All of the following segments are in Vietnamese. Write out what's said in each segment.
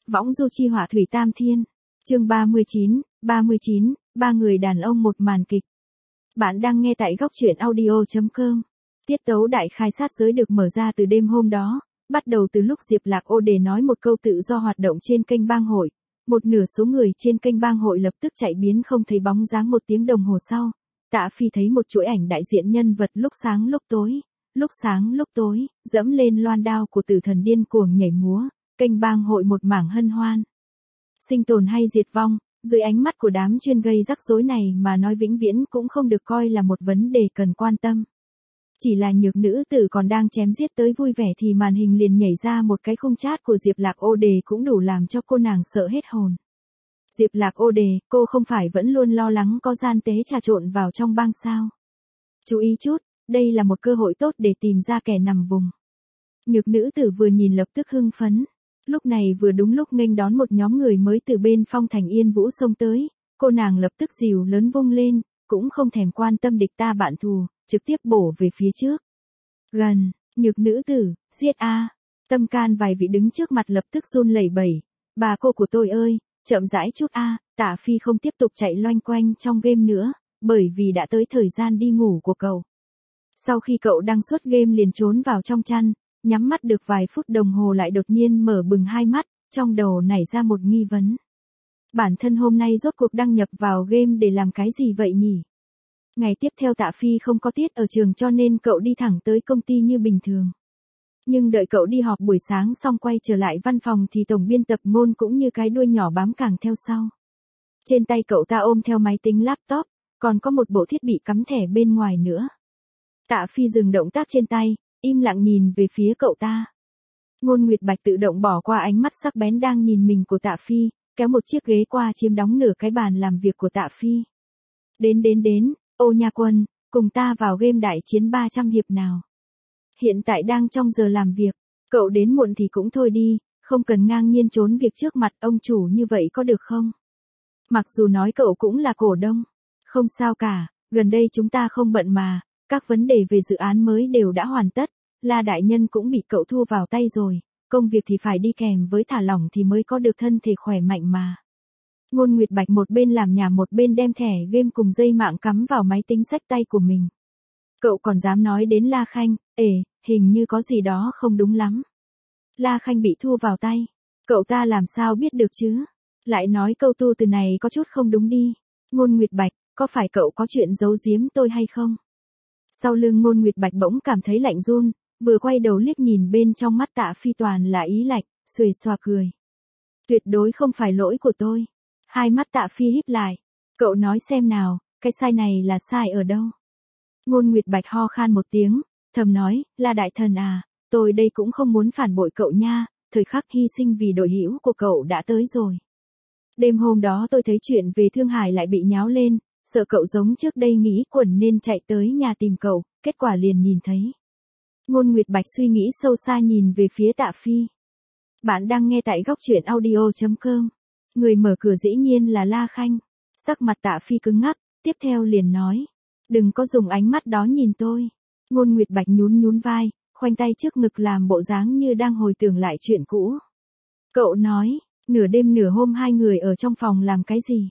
Võng du chi hỏa thủy tam thiên. Chương 39, ba người đàn ông một màn kịch. Bạn đang nghe tại góc truyện audio.com. Tiết tấu đại khai sát giới được mở ra từ đêm hôm đó, bắt đầu từ lúc Diệp Lạc Ô Đề nói một câu tự do hoạt động trên kênh bang hội. Một nửa số người trên kênh bang hội lập tức chạy biến không thấy bóng dáng. Một tiếng đồng hồ sau, Tạ Phi thấy một chuỗi ảnh đại diện nhân vật lúc sáng lúc tối, lúc sáng lúc tối, dẫm lên loan đao của tử thần điên cuồng nhảy múa, kênh bang hội một mảng hân hoan. Sinh tồn hay diệt vong, dưới ánh mắt của đám chuyên gây rắc rối này mà nói vĩnh viễn cũng không được coi là một vấn đề cần quan tâm. Chỉ là nhược nữ tử còn đang chém giết tới vui vẻ thì màn hình liền nhảy ra một cái khung chat của Diệp Lạc Ô Đề cũng đủ làm cho cô nàng sợ hết hồn. Diệp Lạc Ô Đề, cô không phải vẫn luôn lo lắng có gian tế trà trộn vào trong bang sao? Chú ý chút, đây là một cơ hội tốt để tìm ra kẻ nằm vùng. Nhược nữ tử vừa nhìn lập tức hưng phấn. Lúc này vừa đúng lúc nghênh đón một nhóm người mới từ bên Phong Thành Yên Vũ xông tới, cô nàng lập tức dìu lớn vung lên, cũng không thèm quan tâm địch ta bạn thù, trực tiếp bổ về phía trước. Gần, nhược nữ tử, giết a. Tâm can vài vị đứng trước mặt lập tức run lẩy bẩy. Bà cô của tôi ơi, chậm rãi chút a. Tạ Phi không tiếp tục chạy loanh quanh trong game nữa, bởi vì đã tới thời gian đi ngủ của cậu. Sau khi cậu đăng xuất game liền trốn vào trong chăn, nhắm mắt được vài phút đồng hồ lại đột nhiên mở bừng hai mắt, trong đầu nảy ra một nghi vấn. Bản thân hôm nay rốt cuộc đăng nhập vào game để làm cái gì vậy nhỉ? Ngày tiếp theo Tạ Phi không có tiết ở trường cho nên cậu đi thẳng tới công ty như bình thường. Nhưng đợi cậu đi họp buổi sáng xong quay trở lại văn phòng thì tổng biên tập Ngôn cũng như cái đuôi nhỏ bám càng theo sau. Trên tay cậu ta ôm theo máy tính laptop, còn có một bộ thiết bị cắm thẻ bên ngoài nữa. Tạ Phi dừng động tác trên tay, im lặng nhìn về phía cậu ta. Ngôn Nguyệt Bạch tự động bỏ qua ánh mắt sắc bén đang nhìn mình của Tạ Phi, kéo một chiếc ghế qua chiếm đóng nửa cái bàn làm việc của Tạ Phi. Đến, Ô Nha Quân, cùng ta vào game đại chiến 300 hiệp nào. Hiện tại đang trong giờ làm việc, cậu đến muộn thì cũng thôi đi, không cần ngang nhiên trốn việc trước mặt ông chủ như vậy có được không? Mặc dù nói cậu cũng là cổ đông, không sao cả, gần đây chúng ta không bận mà. Các vấn đề về dự án mới đều đã hoàn tất, La Đại Nhân cũng bị cậu thu vào tay rồi, công việc thì phải đi kèm với thả lỏng thì mới có được thân thể khỏe mạnh mà. Ngôn Nguyệt Bạch một bên làm nhà một bên đem thẻ game cùng dây mạng cắm vào máy tính xách tay của mình. Cậu còn dám nói đến La Khanh, hình như có gì đó không đúng lắm. La Khanh bị thu vào tay, cậu ta làm sao biết được chứ? Lại nói câu tu từ này có chút không đúng đi. Ngôn Nguyệt Bạch, có phải cậu có chuyện giấu giếm tôi hay không? Sau lưng Ngôn Nguyệt Bạch bỗng cảm thấy lạnh run, vừa quay đầu liếc nhìn bên trong mắt Tạ Phi toàn là ý lạnh, xuề xòa cười. Tuyệt đối không phải lỗi của tôi. Hai mắt Tạ Phi híp lại. Cậu nói xem nào, cái sai này là sai ở đâu? Ngôn Nguyệt Bạch ho khan một tiếng, thầm nói, là đại thần à, tôi đây cũng không muốn phản bội cậu nha, thời khắc hy sinh vì đội hữu của cậu đã tới rồi. Đêm hôm đó tôi thấy chuyện về Thương Hải lại bị nháo lên. Sợ cậu giống trước đây nghĩ quẩn nên chạy tới nhà tìm cậu, kết quả liền nhìn thấy. Ngôn Nguyệt Bạch suy nghĩ sâu xa nhìn về phía Tạ Phi. Bạn đang nghe tại góc truyện audio.com. Người mở cửa dĩ nhiên là La Khanh. Sắc mặt Tạ Phi cứng ngắc, tiếp theo liền nói. Đừng có dùng ánh mắt đó nhìn tôi. Ngôn Nguyệt Bạch nhún vai, khoanh tay trước ngực làm bộ dáng như đang hồi tưởng lại chuyện cũ. Cậu nói, nửa đêm nửa hôm hai người ở trong phòng làm cái gì?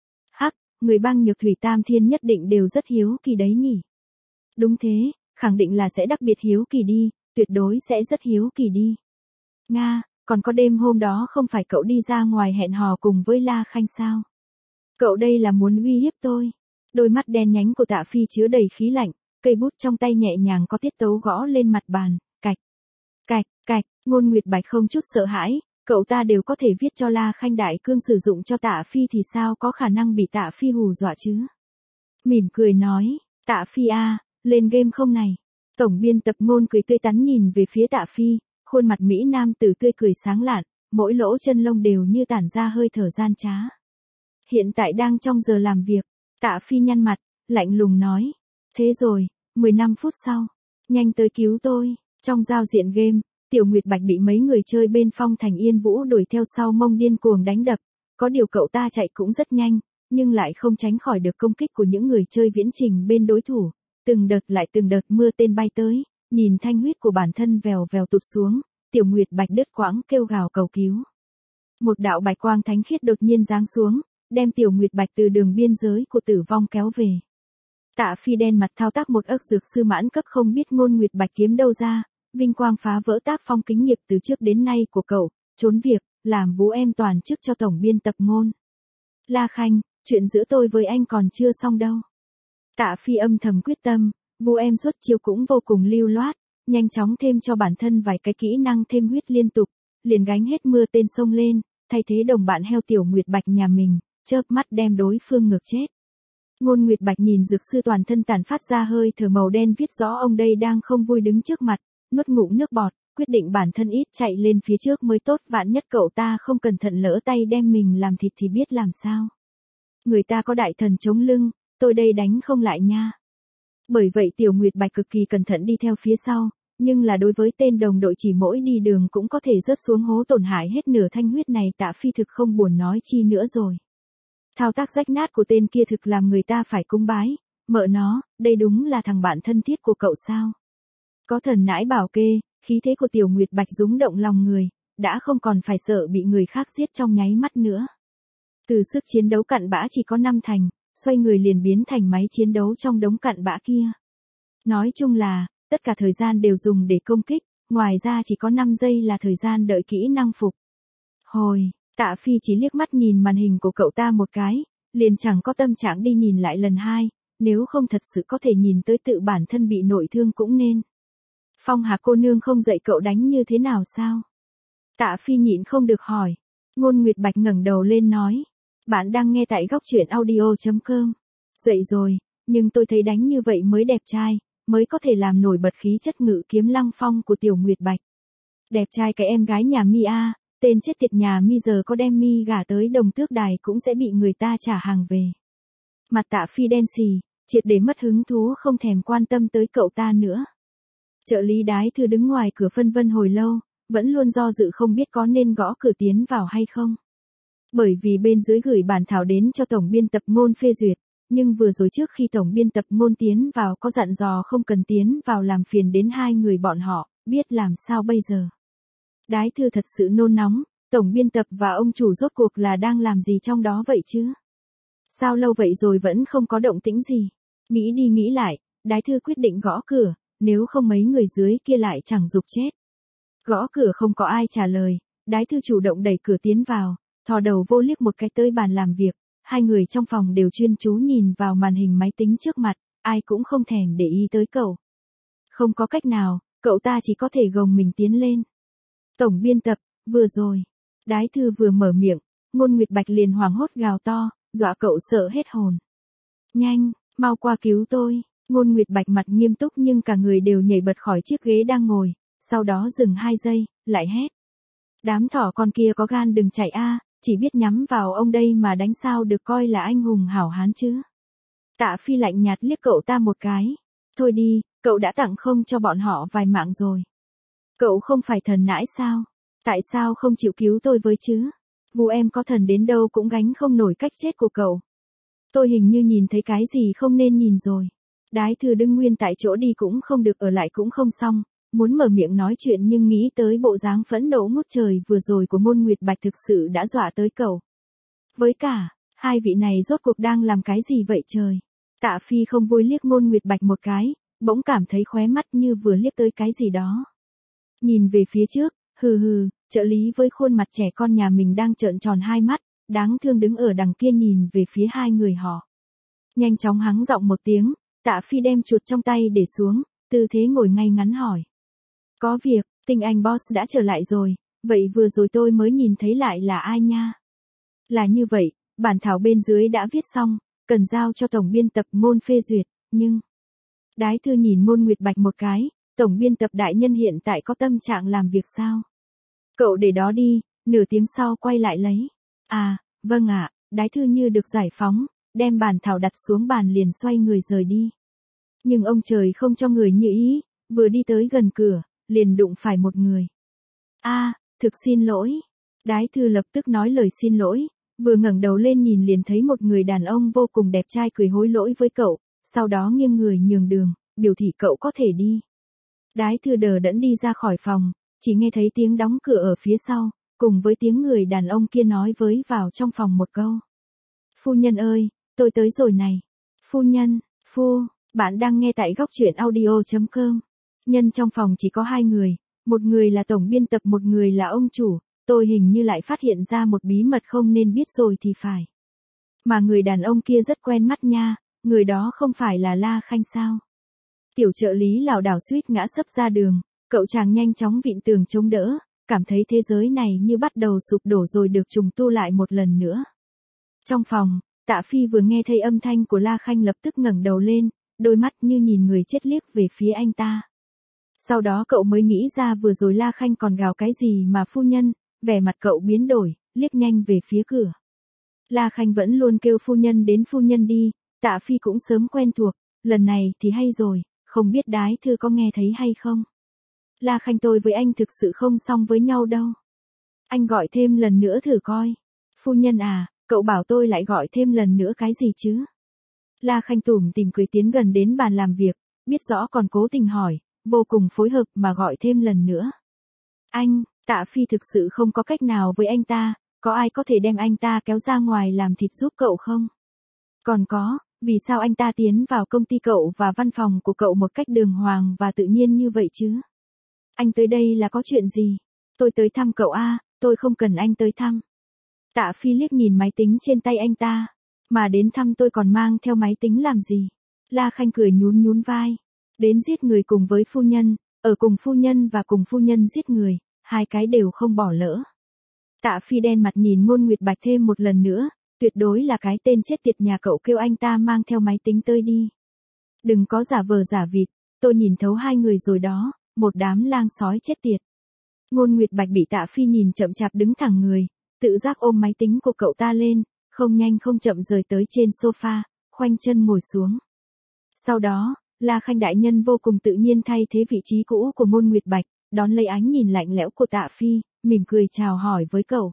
Người bang Nhược Thủy Tam Thiên nhất định đều rất hiếu kỳ đấy nhỉ. Đúng thế, khẳng định là sẽ đặc biệt hiếu kỳ đi, tuyệt đối sẽ rất hiếu kỳ đi. Nga, còn có đêm hôm đó không phải cậu đi ra ngoài hẹn hò cùng với La Khanh sao? Cậu đây là muốn uy hiếp tôi. Đôi mắt đen nhánh của Tạ Phi chứa đầy khí lạnh, cây bút trong tay nhẹ nhàng có tiết tấu gõ lên mặt bàn, cạch, cạch, cạch. Ngôn Nguyệt Bạch không chút sợ hãi. Cậu ta đều có thể viết cho La Khanh đại cương sử dụng cho Tạ Phi thì sao có khả năng bị Tạ Phi hù dọa chứ? Mỉm cười nói, Tạ Phi a, lên game không này? Tổng biên tập Ngôn cười tươi tắn nhìn về phía Tạ Phi, khuôn mặt Mỹ Nam tử tươi cười sáng lạn, mỗi lỗ chân lông đều như tản ra hơi thở gian trá. Hiện tại đang trong giờ làm việc, Tạ Phi nhăn mặt, lạnh lùng nói, thế rồi, 15 phút sau, nhanh tới cứu tôi. Trong giao diện game, Tiểu Nguyệt Bạch bị mấy người chơi bên Phong Thành Yên Vũ đuổi theo sau mông điên cuồng đánh đập, có điều cậu ta chạy cũng rất nhanh, nhưng lại không tránh khỏi được công kích của những người chơi viễn trình bên đối thủ, từng đợt lại từng đợt mưa tên bay tới, nhìn thanh huyết của bản thân vèo vèo tụt xuống, Tiểu Nguyệt Bạch đứt quãng kêu gào cầu cứu. Một đạo bạch quang thánh khiết đột nhiên giáng xuống, đem Tiểu Nguyệt Bạch từ đường biên giới của tử vong kéo về. Tạ Phi đen mặt thao tác một ức dược sư mãn cấp không biết Ngôn Nguyệt Bạch kiếm đâu ra, vinh quang phá vỡ tác phong kính nghiệp từ trước đến nay của cậu, trốn việc, làm vú em toàn chức cho tổng biên tập Ngôn. La Khanh, chuyện giữa tôi với anh còn chưa xong đâu. Tạ Phi âm thầm quyết tâm, vú em xuất chiêu cũng vô cùng lưu loát, nhanh chóng thêm cho bản thân vài cái kỹ năng thêm huyết liên tục, liền gánh hết mưa tên sông lên, thay thế đồng bạn heo Tiểu Nguyệt Bạch nhà mình, chớp mắt đem đối phương ngược chết. Ngôn Nguyệt Bạch nhìn dược sư toàn thân tản phát ra hơi thở màu đen viết rõ ông đây đang không vui đứng trước mặt, nuốt ngụm nước bọt, quyết định bản thân ít chạy lên phía trước mới tốt, vạn nhất cậu ta không cẩn thận lỡ tay đem mình làm thịt thì biết làm sao. Người ta có đại thần chống lưng, tôi đây đánh không lại nha. Bởi vậy Tiểu Nguyệt Bạch cực kỳ cẩn thận đi theo phía sau, nhưng là đối với tên đồng đội chỉ mỗi đi đường cũng có thể rớt xuống hố tổn hại hết nửa thanh huyết này, Tạ Phi thực không buồn nói chi nữa rồi. Thao tác rách nát của tên kia thực làm người ta phải cúng bái, mợ nó, đây đúng là thằng bạn thân thiết của cậu sao. Có thần nãi bảo kê, khí thế của Tiểu Nguyệt Bạch rúng động lòng người, đã không còn phải sợ bị người khác giết trong nháy mắt nữa. Từ sức chiến đấu cặn bã chỉ có 5 thành, xoay người liền biến thành máy chiến đấu trong đống cặn bã kia. Nói chung là, tất cả thời gian đều dùng để công kích, ngoài ra chỉ có 5 giây là thời gian đợi kỹ năng phục hồi. Tạ Phi chỉ liếc mắt nhìn màn hình của cậu ta một cái, liền chẳng có tâm trạng đi nhìn lại lần hai, nếu không thật sự có thể nhìn tới tự bản thân bị nội thương cũng nên. Phong Hà cô nương không dạy cậu đánh như thế nào sao? Tạ Phi nhịn không được hỏi. Ngôn Nguyệt Bạch ngẩng đầu lên nói. Bạn đang nghe tại góc truyện audio.com. Dậy rồi, nhưng tôi thấy đánh như vậy mới đẹp trai, mới có thể làm nổi bật khí chất ngự kiếm lăng phong của Tiểu Nguyệt Bạch. Đẹp trai cái em gái nhà mi a, tên chết tiệt nhà mi giờ có đem mi gả tới Đồng Tước Đài cũng sẽ bị người ta trả hàng về. Mặt Tạ Phi đen xì, triệt để mất hứng thú không thèm quan tâm tới cậu ta nữa. Trợ lý Đái Thư đứng ngoài cửa phân vân hồi lâu, vẫn luôn do dự không biết có nên gõ cửa tiến vào hay không. Bởi vì bên dưới gửi bản thảo đến cho tổng biên tập Ngôn phê duyệt, nhưng vừa rồi trước khi tổng biên tập Ngôn tiến vào có dặn dò không cần tiến vào làm phiền đến hai người bọn họ, biết làm sao bây giờ. Đái Thư thật sự nôn nóng, tổng biên tập và ông chủ rốt cuộc là đang làm gì trong đó vậy chứ? Sao lâu vậy rồi vẫn không có động tĩnh gì? Nghĩ đi nghĩ lại, Đái Thư quyết định gõ cửa, nếu không mấy người dưới kia lại chẳng dục chết. Gõ cửa không có ai trả lời, Đái Thư chủ động đẩy cửa tiến vào, thò đầu vô liếc một cái tới bàn làm việc, hai người trong phòng đều chuyên chú nhìn vào màn hình máy tính trước mặt, ai cũng không thèm để ý tới cậu. Không có cách nào, cậu ta chỉ có thể gồng mình tiến lên. Tổng biên tập, vừa rồi. Đái Thư vừa mở miệng, Ngôn Nguyệt Bạch liền hoảng hốt gào to, dọa cậu sợ hết hồn. Nhanh, mau qua cứu tôi. Ngôn Nguyệt Bạch mặt nghiêm túc nhưng cả người đều nhảy bật khỏi chiếc ghế đang ngồi, sau đó dừng 2 giây, lại hét. Đám thỏ con kia có gan đừng chạy a, chỉ biết nhắm vào ông đây mà đánh sao được coi là anh hùng hảo hán chứ. Tạ Phi lạnh nhạt liếc cậu ta một cái. Thôi đi, cậu đã tặng không cho bọn họ vài mạng rồi. Cậu không phải thần nãi sao? Tại sao không chịu cứu tôi với chứ? Vú em có thần đến đâu cũng gánh không nổi cách chết của cậu. Tôi hình như nhìn thấy cái gì không nên nhìn rồi. Đái Thư đứng nguyên tại chỗ đi cũng không được ở lại cũng không xong, muốn mở miệng nói chuyện nhưng nghĩ tới bộ dáng phẫn nộ ngút trời vừa rồi của Ngôn Nguyệt Bạch thực sự đã dọa tới cậu. Với cả, hai vị này rốt cuộc đang làm cái gì vậy trời? Tạ Phi không vui liếc Ngôn Nguyệt Bạch một cái, bỗng cảm thấy khóe mắt như vừa liếc tới cái gì đó. Nhìn về phía trước, hừ hừ, trợ lý với khuôn mặt trẻ con nhà mình đang trợn tròn hai mắt, đáng thương đứng ở đằng kia nhìn về phía hai người họ. Nhanh chóng hắng giọng một tiếng, Tạ Phi đem chuột trong tay để xuống, tư thế ngồi ngay ngắn hỏi. Có việc, Tinh Anh Boss đã trở lại rồi, vậy vừa rồi tôi mới nhìn thấy lại là ai nha? Là như vậy, bản thảo bên dưới đã viết xong, cần giao cho tổng biên tập Ngôn phê duyệt, nhưng... Đái Thư nhìn Ngôn Nguyệt Bạch một cái, tổng biên tập đại nhân hiện tại có tâm trạng làm việc sao? Cậu để đó đi, nửa tiếng sau quay lại lấy. À, vâng ạ, Đái Thư như được giải phóng, đem bản thảo đặt xuống bàn liền xoay người rời đi. Nhưng ông trời không cho người như ý, vừa đi tới gần cửa, liền đụng phải một người. Thực xin lỗi. Đái Thư lập tức nói lời xin lỗi, vừa ngẩng đầu lên nhìn liền thấy một người đàn ông vô cùng đẹp trai cười hối lỗi với cậu, sau đó nghiêng người nhường đường, biểu thị cậu có thể đi. Đái Thư đờ đẫn đi ra khỏi phòng, chỉ nghe thấy tiếng đóng cửa ở phía sau, cùng với tiếng người đàn ông kia nói với vào trong phòng một câu. Phu nhân ơi, tôi tới rồi này. Phu nhân, bạn đang nghe tại góc truyện audio.com. Nhân trong phòng chỉ có hai người, một người là tổng biên tập, một người là ông chủ, tôi hình như lại phát hiện ra một bí mật không nên biết rồi thì phải. Mà người đàn ông kia rất quen mắt nha, người đó không phải là La Khanh sao? Tiểu trợ lý lảo đảo suýt ngã sấp ra đường, cậu chàng nhanh chóng vịn tường chống đỡ, cảm thấy thế giới này như bắt đầu sụp đổ rồi được trùng tu lại một lần nữa. Trong phòng, Tạ Phi vừa nghe thấy âm thanh của La Khanh lập tức ngẩng đầu lên, đôi mắt như nhìn người chết liếc về phía anh ta. Sau đó cậu mới nghĩ ra vừa rồi La Khanh còn gào cái gì mà phu nhân, vẻ mặt cậu biến đổi, liếc nhanh về phía cửa. La Khanh vẫn luôn kêu phu nhân đến phu nhân đi, Tạ Phi cũng sớm quen thuộc, lần này thì hay rồi, không biết đái thư có nghe thấy hay không. La Khanh, tôi với anh thực sự không xong với nhau đâu. Anh gọi thêm lần nữa thử coi. Phu nhân à, cậu bảo tôi lại gọi thêm lần nữa cái gì chứ? La Khanh tủm tỉm cười tiến gần đến bàn làm việc, biết rõ còn cố tình hỏi, vô cùng phối hợp mà gọi thêm lần nữa. Anh, Tạ Phi thực sự không có cách nào với anh ta, có ai có thể đem anh ta kéo ra ngoài làm thịt giúp cậu không? Còn có, vì sao anh ta tiến vào công ty cậu và văn phòng của cậu một cách đường hoàng và tự nhiên như vậy chứ? Anh tới đây là có chuyện gì? Tôi tới thăm cậu à, tôi không cần anh tới thăm. Tạ Phi liếc nhìn máy tính trên tay anh ta, mà đến thăm tôi còn mang theo máy tính làm gì? La Khanh cười nhún nhún vai, đến giết người cùng với phu nhân, ở cùng phu nhân và cùng phu nhân giết người, hai cái đều không bỏ lỡ. Tạ Phi đen mặt nhìn Ngôn Nguyệt Bạch thêm một lần nữa, tuyệt đối là cái tên chết tiệt nhà cậu kêu anh ta mang theo máy tính tới đi. Đừng có giả vờ giả vịt, tôi nhìn thấu hai người rồi đó, một đám lang sói chết tiệt. Ngôn Nguyệt Bạch bị Tạ Phi nhìn chậm chạp đứng thẳng người, tự giác ôm máy tính của cậu ta lên, không nhanh không chậm rời tới trên sofa, khoanh chân ngồi xuống. Sau đó, La Khanh đại nhân vô cùng tự nhiên thay thế vị trí cũ của Ngôn Nguyệt Bạch, đón lấy ánh nhìn lạnh lẽo của Tạ Phi, mỉm cười chào hỏi với cậu.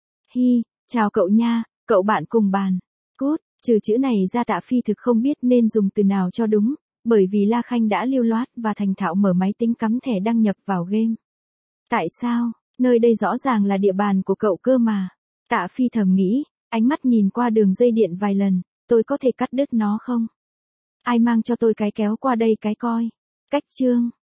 Hi, chào cậu nha, cậu bạn cùng bàn. Cút, trừ chữ này ra Tạ Phi thực không biết nên dùng từ nào cho đúng, bởi vì La Khanh đã lưu loát và thành thạo mở máy tính cắm thẻ đăng nhập vào game. Tại sao, nơi đây rõ ràng là địa bàn của cậu cơ mà. Tạ Phi thầm nghĩ, ánh mắt nhìn qua đường dây điện vài lần, tôi có thể cắt đứt nó không? Ai mang cho tôi cái kéo qua đây cái coi. Cách chương.